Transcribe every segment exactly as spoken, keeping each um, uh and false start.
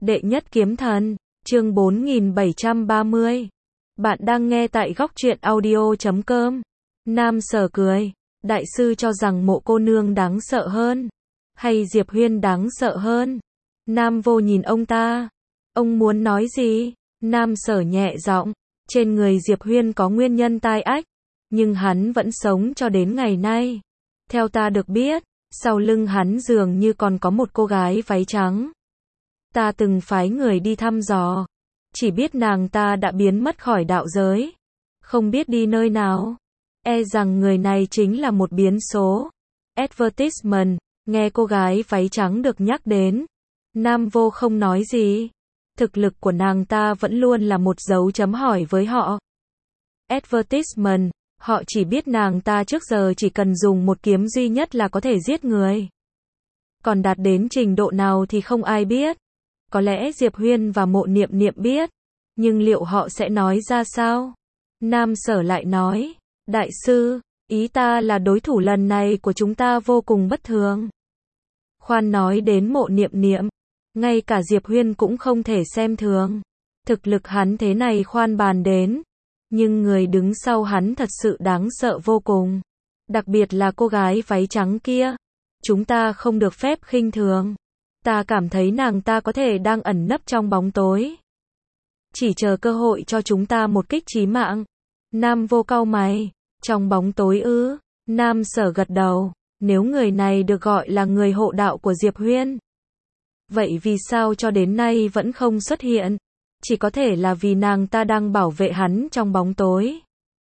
Đệ nhất kiếm thần, chương bốn nghìn bảy trăm ba mươi. Bạn đang nghe tại góc truyện audio chấm com. Nam Sở cười, đại sư cho rằng Mộ cô nương đáng sợ hơn, hay Diệp Huyên đáng sợ hơn? Nam Vô nhìn ông ta, ông muốn nói gì? Nam Sở nhẹ giọng, trên người Diệp Huyên có nguyên nhân tai ách, nhưng hắn vẫn sống cho đến ngày nay. Theo ta được biết, sau lưng hắn dường như còn có một cô gái váy trắng. Ta từng phái người đi thăm dò, chỉ biết nàng ta đã biến mất khỏi đạo giới, không biết đi nơi nào. E rằng người này chính là một biến số. Advertisement, nghe cô gái váy trắng được nhắc đến, Nam Vô không nói gì. Thực lực của nàng ta vẫn luôn là một dấu chấm hỏi với họ. Advertisement, họ chỉ biết nàng ta trước giờ chỉ cần dùng một kiếm duy nhất là có thể giết người. Còn đạt đến trình độ nào thì không ai biết. Có lẽ Diệp Huyên và Mộ Niệm Niệm biết, nhưng liệu họ sẽ nói ra sao? Nam Sở lại nói, đại sư, ý ta là đối thủ lần này của chúng ta vô cùng bất thường. Khoan nói đến Mộ Niệm Niệm, ngay cả Diệp Huyên cũng không thể xem thường. Thực lực hắn thế này khoan bàn đến, nhưng người đứng sau hắn thật sự đáng sợ vô cùng. Đặc biệt là cô gái váy trắng kia, chúng ta không được phép khinh thường. Ta cảm thấy nàng ta có thể đang ẩn nấp trong bóng tối, chỉ chờ cơ hội cho chúng ta một kích chí mạng. Nam Vô cau mày, trong bóng tối ư? Nam Sở gật đầu, nếu người này được gọi là người hộ đạo của Diệp Huyên, vậy vì sao cho đến nay vẫn không xuất hiện? Chỉ có thể là vì nàng ta đang bảo vệ hắn trong bóng tối.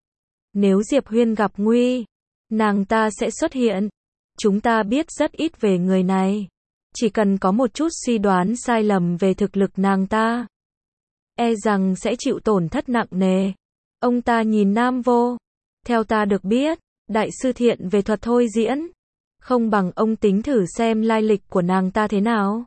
Nếu Diệp Huyên gặp nguy, nàng ta sẽ xuất hiện. Chúng ta biết rất ít về người này, chỉ cần có một chút suy đoán sai lầm về thực lực nàng ta, e rằng sẽ chịu tổn thất nặng nề. Ông ta nhìn Nam Vô, theo ta được biết, đại sư thiện về thuật thôi diễn, không bằng ông tính thử xem lai lịch của nàng ta thế nào.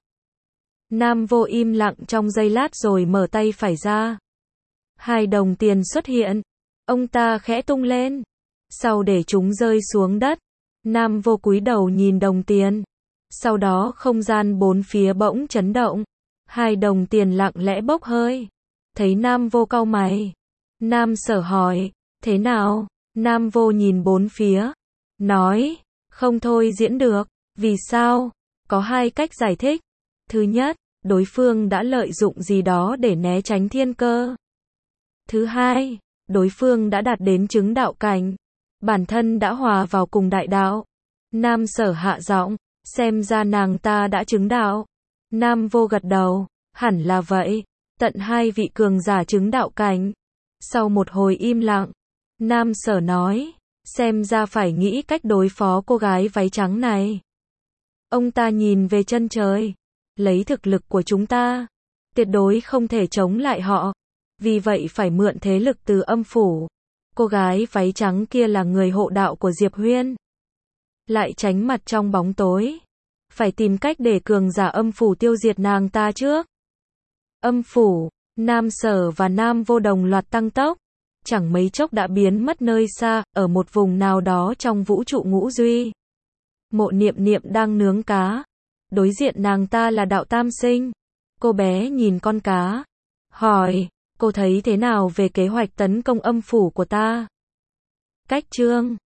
Nam Vô im lặng trong giây lát rồi mở tay phải ra. Hai đồng tiền xuất hiện, ông ta khẽ tung lên, sau để chúng rơi xuống đất. Nam Vô cúi đầu nhìn đồng tiền, sau đó không gian bốn phía bỗng chấn động, hai đồng tiền lặng lẽ bốc hơi. Thấy Nam Vô cau mày, Nam Sở hỏi, thế nào? Nam Vô nhìn bốn phía, nói, không thôi diễn được. Vì sao? Có hai cách giải thích. Thứ nhất, đối phương đã lợi dụng gì đó để né tránh thiên cơ. Thứ hai, đối phương đã đạt đến chứng đạo cảnh, bản thân đã hòa vào cùng đại đạo. Nam Sở hạ giọng, xem ra nàng ta đã chứng đạo. Nam Vô gật đầu, hẳn là vậy. Tận hai vị cường giả chứng đạo cảnh. Sau một hồi im lặng, Nam Sở nói, xem ra phải nghĩ cách đối phó cô gái váy trắng này. Ông ta nhìn về chân trời, lấy thực lực của chúng ta, tuyệt đối không thể chống lại họ. Vì vậy phải mượn thế lực từ âm phủ. Cô gái váy trắng kia là người hộ đạo của Diệp Huyên, lại tránh mặt trong bóng tối. Phải tìm cách để cường giả âm phủ tiêu diệt nàng ta trước. Âm phủ, Nam Sở và Nam Vô đồng loạt tăng tốc, chẳng mấy chốc đã biến mất nơi xa, ở một vùng nào đó trong vũ trụ ngũ duy. Mộ Niệm Niệm đang nướng cá, đối diện nàng ta là Đạo Tam Sinh. Cô bé nhìn con cá, hỏi, cô thấy thế nào về kế hoạch tấn công âm phủ của ta? Cách chương